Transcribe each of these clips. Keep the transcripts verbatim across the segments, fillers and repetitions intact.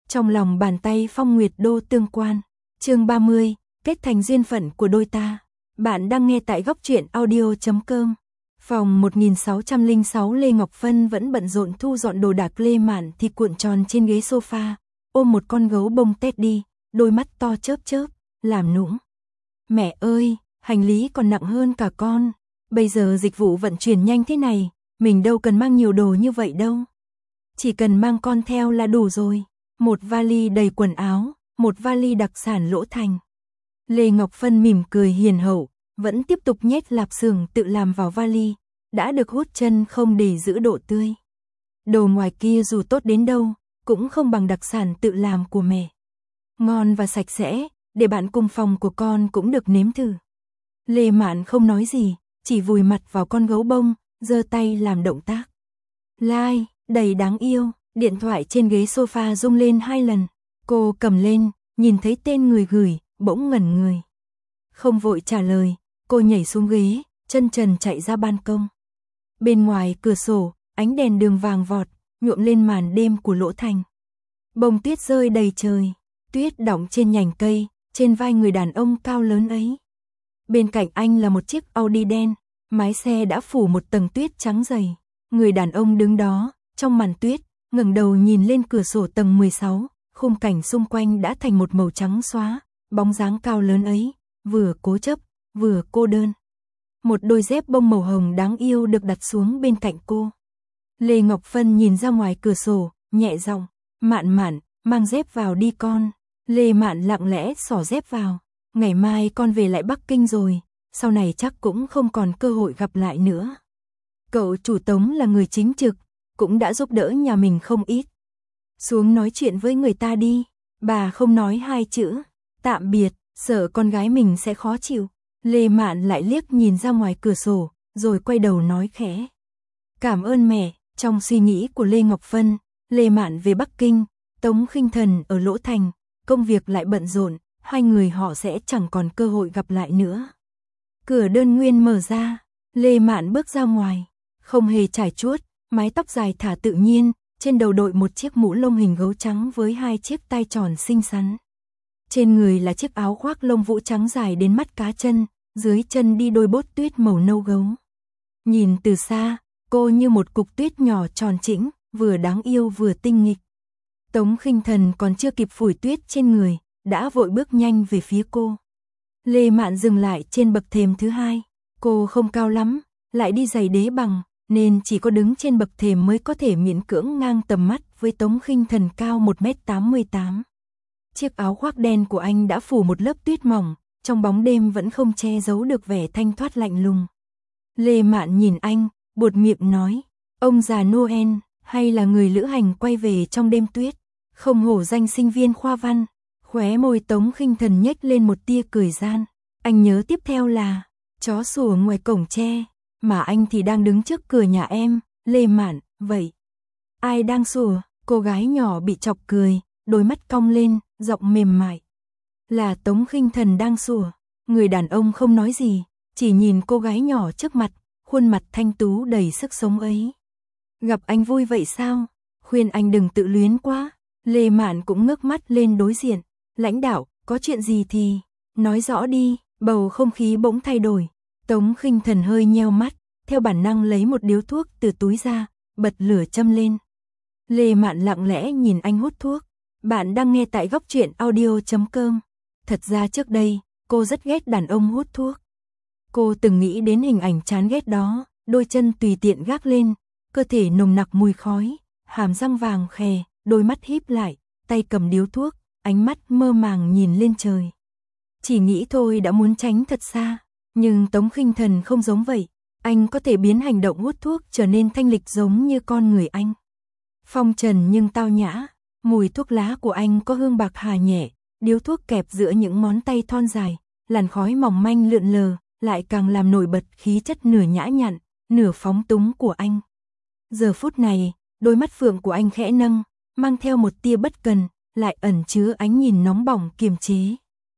Trong lòng bàn tay Phong Nguyệt Đô tương quan. Chương ba mươi, kết thành duyên phận của đôi ta. Bạn đang nghe tại góc truyện audio chấm com. Phòng một nghìn sáu trăm lẻ sáu Lê Ngọc Phân vẫn bận rộn thu dọn đồ đạc. Lê Mạn thì cuộn tròn trên ghế sofa, ôm một con gấu bông Teddy, đôi mắt to chớp chớp, làm nũng. Mẹ ơi, hành lý còn nặng hơn cả con. Bây giờ dịch vụ vận chuyển nhanh thế này, mình đâu cần mang nhiều đồ như vậy đâu. Chỉ cần mang con theo là đủ rồi. Một vali đầy quần áo, một vali đặc sản Lỗ Thành. Lê Ngọc Phân mỉm cười hiền hậu, vẫn tiếp tục nhét lạp xưởng tự làm vào vali, đã được hút chân không để giữ độ tươi. Đồ ngoài kia dù tốt đến đâu, cũng không bằng đặc sản tự làm của mẹ. Ngon và sạch sẽ, để bạn cùng phòng của con cũng được nếm thử. Lê Mạn không nói gì, chỉ vùi mặt vào con gấu bông, giơ tay làm động tác. Like, đầy đáng yêu. Điện thoại trên ghế sofa rung lên hai lần. Cô cầm lên, nhìn thấy tên người gửi, bỗng ngẩn người. Không vội trả lời, cô nhảy xuống ghế, chân trần chạy ra ban công. Bên ngoài cửa sổ, ánh đèn đường vàng vọt, nhuộm lên màn đêm của Lỗ Thành. Bông tuyết rơi đầy trời, tuyết đọng trên nhành cây, trên vai người đàn ông cao lớn ấy. Bên cạnh anh là một chiếc Audi đen, mái xe đã phủ một tầng tuyết trắng dày. Người đàn ông đứng đó, trong màn tuyết, ngẩng đầu nhìn lên cửa sổ tầng mười sáu, khung cảnh xung quanh đã thành một màu trắng xóa, bóng dáng cao lớn ấy, vừa cố chấp, vừa cô đơn. Một đôi dép bông màu hồng đáng yêu được đặt xuống bên cạnh cô. Lê Ngọc Phân nhìn ra ngoài cửa sổ, nhẹ giọng, Mạn Mạn, mang dép vào đi con. Lê Mạn lặng lẽ xỏ dép vào, ngày mai con về lại Bắc Kinh rồi, sau này chắc cũng không còn cơ hội gặp lại nữa. Cậu chủ Tống là người chính trực, cũng đã giúp đỡ nhà mình không ít. Xuống nói chuyện với người ta đi. Bà không nói hai chữ tạm biệt, sợ con gái mình sẽ khó chịu. Lê Mạn lại liếc nhìn ra ngoài cửa sổ, rồi quay đầu nói khẽ. Cảm ơn mẹ. Trong suy nghĩ của Lê Ngọc Phân, Lê Mạn về Bắc Kinh, Tống Khinh Thần ở Lỗ Thành, công việc lại bận rộn, hai người họ sẽ chẳng còn cơ hội gặp lại nữa. Cửa đơn nguyên mở ra, Lê Mạn bước ra ngoài, không hề trải chuốt, mái tóc dài thả tự nhiên, trên đầu đội một chiếc mũ lông hình gấu trắng với hai chiếc tai tròn xinh xắn. Trên người là chiếc áo khoác lông vũ trắng dài đến mắt cá chân, dưới chân đi đôi bốt tuyết màu nâu gấu. Nhìn từ xa, cô như một cục tuyết nhỏ tròn trĩnh, vừa đáng yêu vừa tinh nghịch. Tống Khinh Thần còn chưa kịp phủi tuyết trên người, đã vội bước nhanh về phía cô. Lê Mạn dừng lại trên bậc thềm thứ hai, cô không cao lắm, lại đi giày đế bằng, nên chỉ có đứng trên bậc thềm mới có thể miễn cưỡng ngang tầm mắt với Tống Khinh Thần cao một mét tám mươi tám. Chiếc áo khoác đen của anh đã phủ một lớp tuyết mỏng, trong bóng đêm vẫn không che giấu được vẻ thanh thoát lạnh lùng. Lê Mạn nhìn anh, buột miệng nói, ông già Noel, hay là người lữ hành quay về trong đêm tuyết, không hổ danh sinh viên khoa văn. Khóe môi Tống Khinh Thần nhếch lên một tia cười gian. Anh nhớ tiếp theo là chó sủa ngoài cổng tre, mà anh thì đang đứng trước cửa nhà em. Lê Mạn, vậy ai đang sủa? Cô gái nhỏ bị chọc cười, đôi mắt cong lên, giọng mềm mại. Là Tống Khinh Thần đang sủa. Người đàn ông không nói gì, chỉ nhìn cô gái nhỏ trước mặt, khuôn mặt thanh tú đầy sức sống ấy. Gặp anh vui vậy sao? Khuyên anh đừng tự luyến quá. Lê Mạn cũng ngước mắt lên đối diện. Lãnh đạo, có chuyện gì thì nói rõ đi. Bầu không khí bỗng thay đổi. Tống Khinh Thần hơi nheo mắt, theo bản năng lấy một điếu thuốc từ túi ra, bật lửa châm lên. Lê Mạn lặng lẽ nhìn anh hút thuốc. Bạn đang nghe tại góc truyện audio chấm com. Thật ra trước đây, cô rất ghét đàn ông hút thuốc. Cô từng nghĩ đến hình ảnh chán ghét đó, đôi chân tùy tiện gác lên, cơ thể nồng nặc mùi khói, hàm răng vàng khè, đôi mắt híp lại, tay cầm điếu thuốc, ánh mắt mơ màng nhìn lên trời. Chỉ nghĩ thôi đã muốn tránh thật xa, nhưng Tống Khinh Thần không giống vậy, anh có thể biến hành động hút thuốc trở nên thanh lịch giống như con người anh. Phong trần nhưng tao nhã, mùi thuốc lá của anh có hương bạc hà nhẹ, điếu thuốc kẹp giữa những ngón tay thon dài, làn khói mỏng manh lượn lờ, lại càng làm nổi bật khí chất nửa nhã nhặn, nửa phóng túng của anh. Giờ phút này, đôi mắt phượng của anh khẽ nâng, mang theo một tia bất cần, lại ẩn chứa ánh nhìn nóng bỏng kiềm chế.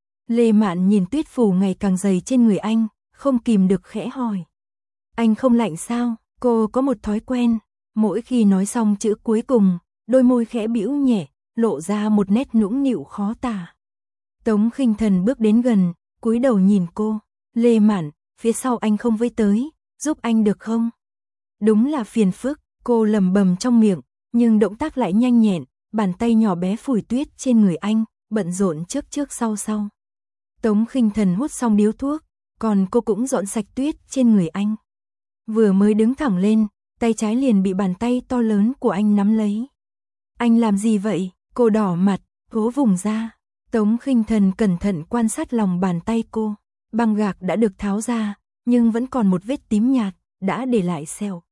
Lê Mạn nhìn tuyết phủ ngày càng dày trên người anh, không kìm được khẽ hỏi. Anh không lạnh sao? Cô có một thói quen, mỗi khi nói xong chữ cuối cùng, đôi môi khẽ bĩu nhẹ, lộ ra một nét nũng nịu khó tả. Tống Khinh Thần bước đến gần, cúi đầu nhìn cô. Lê Mạn, phía sau anh không với tới, giúp anh được không? Đúng là phiền phức, cô lẩm bẩm trong miệng, nhưng động tác lại nhanh nhẹn, bàn tay nhỏ bé phủi tuyết trên người anh, bận rộn trước trước sau sau. Tống Khinh Thần hút xong điếu thuốc, còn cô cũng dọn sạch tuyết trên người anh. Vừa mới đứng thẳng lên, tay trái liền bị bàn tay to lớn của anh nắm lấy. Anh làm gì vậy? Cô đỏ mặt, cố vùng ra. Tống Khinh Thần cẩn thận quan sát lòng bàn tay cô. Băng gạc đã được tháo ra, nhưng vẫn còn một vết tím nhạt, đã để lại sẹo.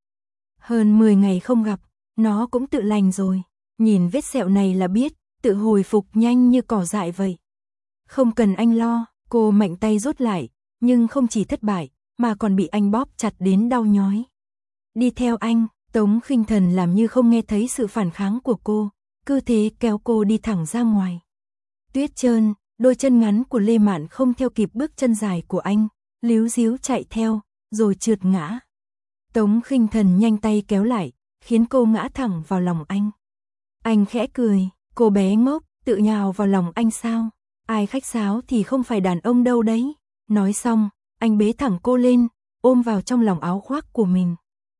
Hơn mười ngày không gặp, nó cũng tự lành rồi. Nhìn vết sẹo này là biết, tự hồi phục nhanh như cỏ dại vậy. Không cần anh lo, cô mạnh tay rút lại, nhưng không chỉ thất bại, mà còn bị anh bóp chặt đến đau nhói. Đi theo anh, Tống Khinh Thần làm như không nghe thấy sự phản kháng của cô, cứ thế kéo cô đi thẳng ra ngoài. Tuyết trơn, đôi chân ngắn của Lê Mạn không theo kịp bước chân dài của anh, líu díu chạy theo, rồi trượt ngã. Tống Khinh Thần nhanh tay kéo lại, khiến cô ngã thẳng vào lòng anh. Anh khẽ cười, cô bé ngốc, tự nhào vào lòng anh sao? Ai khách sáo thì không phải đàn ông đâu đấy. Nói xong, anh bế thẳng cô lên, ôm vào trong lòng áo khoác của mình.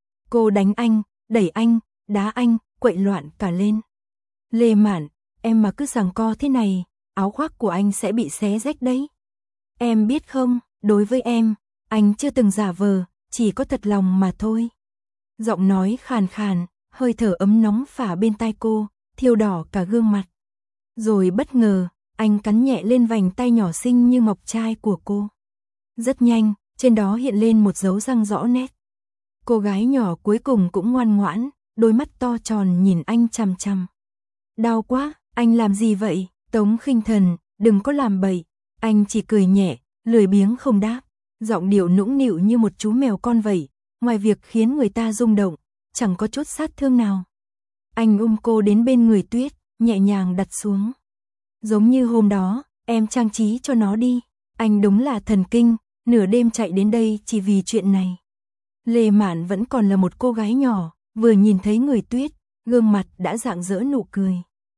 Cô đánh anh, đẩy anh, đá anh, quậy loạn cả lên. Lê Mạn, em mà cứ giằng co thế này, áo khoác của anh sẽ bị xé rách đấy. Em biết không, đối với em, anh chưa từng giả vờ, chỉ có thật lòng mà thôi. Giọng nói khàn khàn, hơi thở ấm nóng phả bên tai cô, thiêu đỏ cả gương mặt. Rồi bất ngờ, anh cắn nhẹ lên vành tay nhỏ xinh như ngọc trai của cô. Rất nhanh, trên đó hiện lên một dấu răng rõ nét. Cô gái nhỏ cuối cùng cũng ngoan ngoãn, đôi mắt to tròn nhìn anh chằm chằm. Đau quá, anh làm gì vậy? Tống Khinh Thần, đừng có làm bậy. Anh chỉ cười nhẹ, lười biếng không đáp. Giọng điệu nũng nịu như một chú mèo con vậy, ngoài việc khiến người ta rung động, chẳng có chút sát thương nào. Anh ôm cô đến bên người Tuyết, nhẹ nhàng đặt xuống. Giống như hôm đó, em trang trí cho nó đi. Anh đúng là thần kinh, nửa đêm chạy đến đây chỉ vì chuyện này. Lê Mạn vẫn còn là một cô gái nhỏ, vừa nhìn thấy người Tuyết, gương mặt đã rạng rỡ nụ cười.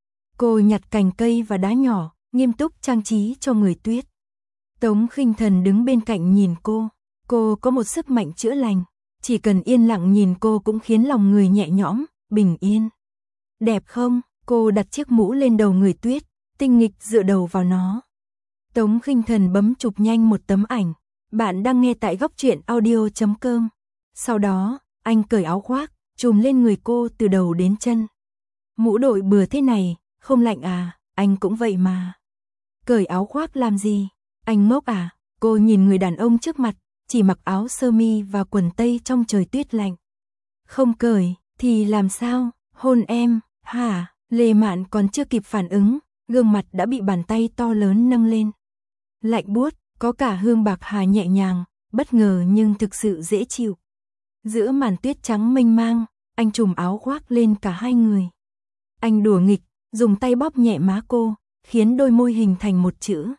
Cô nhặt cành cây và đá nhỏ, nghiêm túc trang trí cho người Tuyết. Tống Khinh Thần đứng bên cạnh nhìn cô, cô có một sức mạnh chữa lành, chỉ cần yên lặng nhìn cô cũng khiến lòng người nhẹ nhõm, bình yên. Đẹp không? Cô đặt chiếc mũ lên đầu người Tuyết, tinh nghịch dựa đầu vào nó. Tống Khinh Thần bấm chụp nhanh một tấm ảnh. Bạn đang nghe tại góc truyện audio chấm com. Sau đó, anh cởi áo khoác, trùm lên người cô từ đầu đến chân. Mũ đội bừa thế này, không lạnh à? Anh cũng vậy mà. Cởi áo khoác làm gì? Anh ngốc à? Cô nhìn người đàn ông trước mặt, chỉ mặc áo sơ mi và quần tây trong trời tuyết lạnh. Không cởi, thì làm sao? Hôn em, hả? Lê Mạn còn chưa kịp phản ứng, gương mặt đã bị bàn tay to lớn nâng lên. Lạnh buốt, có cả hương bạc hà nhẹ nhàng, bất ngờ nhưng thực sự dễ chịu. Giữa màn tuyết trắng mênh mang, anh trùm áo khoác lên cả hai người. Anh đùa nghịch, dùng tay bóp nhẹ má cô, khiến đôi môi hình thành một chữ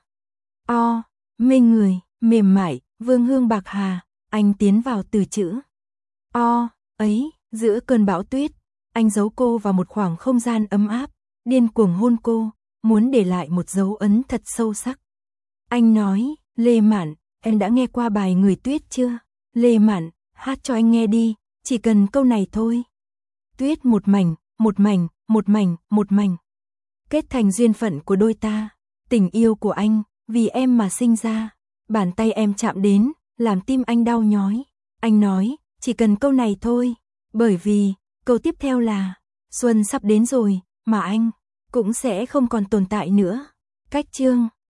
O, mê người, mềm mại, vương hương bạc hà. Anh tiến vào từ chữ O ấy, giữa cơn bão tuyết, anh giấu cô vào một khoảng không gian ấm áp, điên cuồng hôn cô, muốn để lại một dấu ấn thật sâu sắc. Anh nói, Lê Mạn, em đã nghe qua bài Người Tuyết chưa? Lê Mạn, hát cho anh nghe đi, chỉ cần câu này thôi. Tuyết một mảnh, một mảnh, một mảnh, một mảnh. Kết thành duyên phận của đôi ta, tình yêu của anh, vì em mà sinh ra. Bàn tay em chạm đến, làm tim anh đau nhói. Anh nói, chỉ cần câu này thôi, bởi vì, câu tiếp theo là, xuân sắp đến rồi, mà anh, cũng sẽ không còn tồn tại nữa. Cách chương